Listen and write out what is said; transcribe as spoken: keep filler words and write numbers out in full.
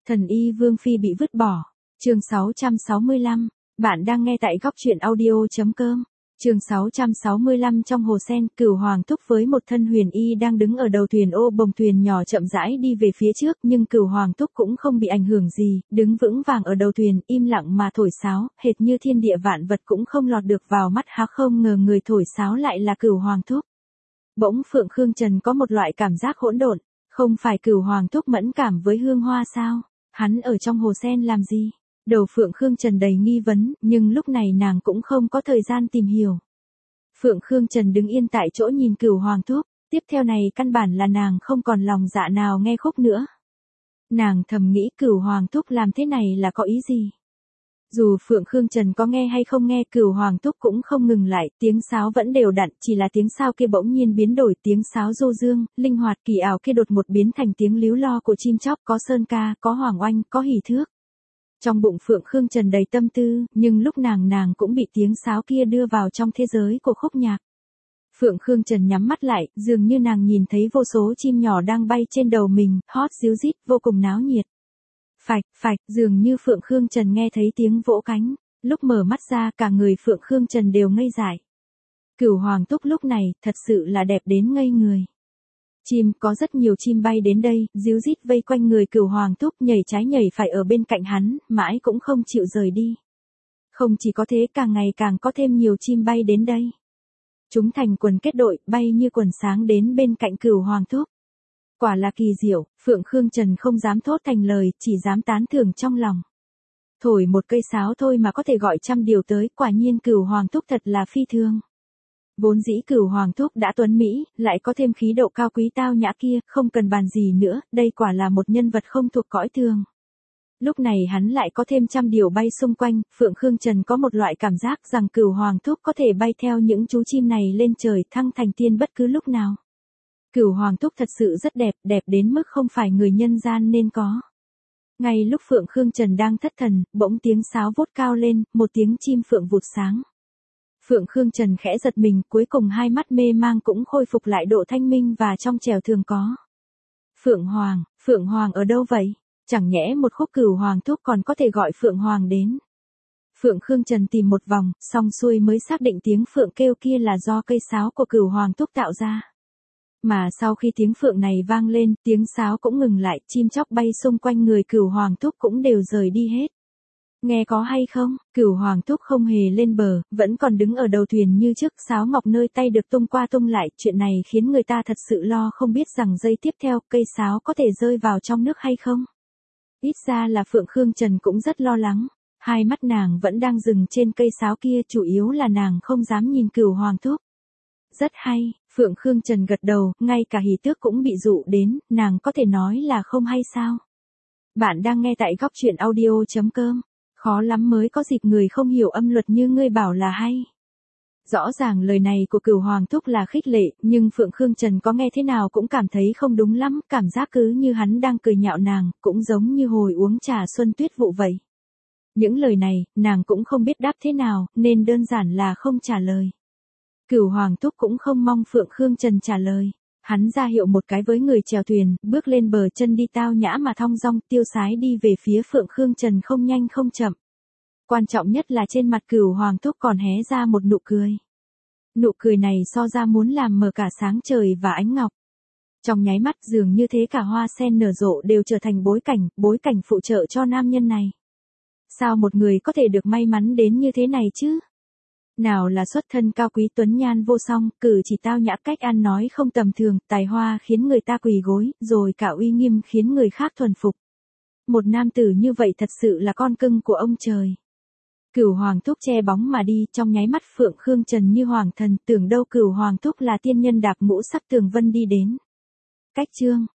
Thần y Vương Phi bị vứt bỏ. Chương sáu trăm sáu mươi lăm. Bạn đang nghe tại góc truyện audio chấm com. Chương sáu trăm sáu mươi lăm. Trong hồ sen, Cửu Hoàng Thúc với một thân huyền y đang đứng ở đầu thuyền ô bồng thuyền nhỏ chậm rãi đi về phía trước, nhưng Cửu Hoàng Thúc cũng không bị ảnh hưởng gì, đứng vững vàng ở đầu thuyền, im lặng mà thổi sáo, hệt như thiên địa vạn vật cũng không lọt được vào mắt hắn. Không ngờ người thổi sáo lại là Cửu Hoàng Thúc. Bỗng Phượng Khương Trần có một loại cảm giác hỗn độn, không phải Cửu Hoàng Thúc mẫn cảm với hương hoa sao? Hắn ở trong hồ sen làm gì? Đầu Phượng Khương Trần đầy nghi vấn, nhưng lúc này nàng cũng không có thời gian tìm hiểu. Phượng Khương Trần đứng yên tại chỗ nhìn Cửu Hoàng Thúc, tiếp theo này căn bản là nàng không còn lòng dạ nào nghe khúc nữa. Nàng thầm nghĩ Cửu Hoàng Thúc làm thế này là có ý gì? Dù Phượng Khương Trần có nghe hay không nghe, Cửu Hoàng Thúc cũng không ngừng lại, tiếng sáo vẫn đều đặn, chỉ là tiếng sao kia bỗng nhiên biến đổi, tiếng sáo du dương, linh hoạt kỳ ảo kia đột một biến thành tiếng líu lo của chim chóc, có sơn ca, có hoàng oanh, có hỉ thước. Trong bụng Phượng Khương Trần đầy tâm tư, nhưng lúc nàng nàng cũng bị tiếng sáo kia đưa vào trong thế giới của khúc nhạc. Phượng Khương Trần nhắm mắt lại, dường như nàng nhìn thấy vô số chim nhỏ đang bay trên đầu mình, hót ríu rít, vô cùng náo nhiệt. Phạch, phạch, dường như Phượng Khương Trần nghe thấy tiếng vỗ cánh, lúc mở mắt ra cả người Phượng Khương Trần đều ngây dại. Cửu Hoàng Thúc lúc này thật sự là đẹp đến ngây người. Chim, có rất nhiều chim bay đến đây, ríu rít vây quanh người Cửu Hoàng Thúc, nhảy trái nhảy phải ở bên cạnh hắn, mãi cũng không chịu rời đi. Không chỉ có thế, càng ngày càng có thêm nhiều chim bay đến đây. Chúng thành quần kết đội, bay như quần sáng đến bên cạnh Cửu Hoàng Thúc. Quả là kỳ diệu, Phượng Khương Trần không dám thốt thành lời, chỉ dám tán thưởng trong lòng. Thổi một cây sáo thôi mà có thể gọi trăm điều tới, quả nhiên Cửu Hoàng Thúc thật là phi thường. Vốn dĩ Cửu Hoàng Thúc đã tuấn mỹ, lại có thêm khí độ cao quý tao nhã kia, không cần bàn gì nữa, đây quả là một nhân vật không thuộc cõi thường. Lúc này hắn lại có thêm trăm điều bay xung quanh, Phượng Khương Trần có một loại cảm giác rằng Cửu Hoàng Thúc có thể bay theo những chú chim này lên trời thăng thành tiên bất cứ lúc nào. Cửu Hoàng Thúc thật sự rất đẹp, đẹp đến mức không phải người nhân gian nên có. Ngay lúc Phượng Khương Trần đang thất thần, bỗng tiếng sáo vút cao lên, một tiếng chim phượng vụt sáng. Phượng Khương Trần khẽ giật mình, cuối cùng hai mắt mê mang cũng khôi phục lại độ thanh minh và trong trẻo thường có. Phượng Hoàng, Phượng Hoàng ở đâu vậy? Chẳng nhẽ một khúc Cửu Hoàng Thúc còn có thể gọi Phượng Hoàng đến. Phượng Khương Trần tìm một vòng, xong xuôi mới xác định tiếng phượng kêu kia là do cây sáo của Cửu Hoàng Thúc tạo ra. Mà sau khi tiếng phượng này vang lên, tiếng sáo cũng ngừng lại, chim chóc bay xung quanh người Cửu Hoàng Thúc cũng đều rời đi hết. Nghe có hay không? Cửu Hoàng Thúc không hề lên bờ, vẫn còn đứng ở đầu thuyền như trước, sáo ngọc nơi tay được tung qua tung lại, chuyện này khiến người ta thật sự lo không biết rằng giây tiếp theo, cây sáo có thể rơi vào trong nước hay không. Ít ra là Phượng Khương Trần cũng rất lo lắng, hai mắt nàng vẫn đang dừng trên cây sáo kia, chủ yếu là nàng không dám nhìn Cửu Hoàng Thúc. Rất hay, Phượng Khương Trần gật đầu, ngay cả hỉ tước cũng bị dụ đến, nàng có thể nói là không hay sao. Bạn đang nghe tại góc truyện audio chấm com. Khó lắm mới có dịp người không hiểu âm luật như ngươi bảo là hay. Rõ ràng lời này của Cửu Hoàng Thúc là khích lệ, nhưng Phượng Khương Trần có nghe thế nào cũng cảm thấy không đúng lắm, cảm giác cứ như hắn đang cười nhạo nàng, cũng giống như hồi uống trà xuân tuyết vụ vậy. Những lời này, nàng cũng không biết đáp thế nào, nên đơn giản là không trả lời. Cửu Hoàng Thúc cũng không mong Phượng Khương Trần trả lời. Hắn ra hiệu một cái với người chèo thuyền, bước lên bờ, chân đi tao nhã mà thong dong, tiêu sái đi về phía Phượng Khương Trần không nhanh không chậm. Quan trọng nhất là trên mặt Cửu Hoàng Thúc còn hé ra một nụ cười. Nụ cười này so ra muốn làm mờ cả sáng trời và ánh ngọc. Trong nháy mắt dường như thế cả hoa sen nở rộ đều trở thành bối cảnh, bối cảnh phụ trợ cho nam nhân này. Sao một người có thể được may mắn đến như thế này chứ? Nào là xuất thân cao quý tuấn nhan vô song, cử chỉ tao nhã, cách ăn nói không tầm thường, tài hoa khiến người ta quỳ gối, rồi cả uy nghiêm khiến người khác thuần phục. Một nam tử như vậy thật sự là con cưng của ông trời. Cửu Hoàng Thúc che bóng mà đi, trong nháy mắt Phượng Khương Trần như hoàng thần, tưởng đâu Cửu Hoàng Thúc là tiên nhân đạp ngũ sắc tường vân đi đến. Cách chương,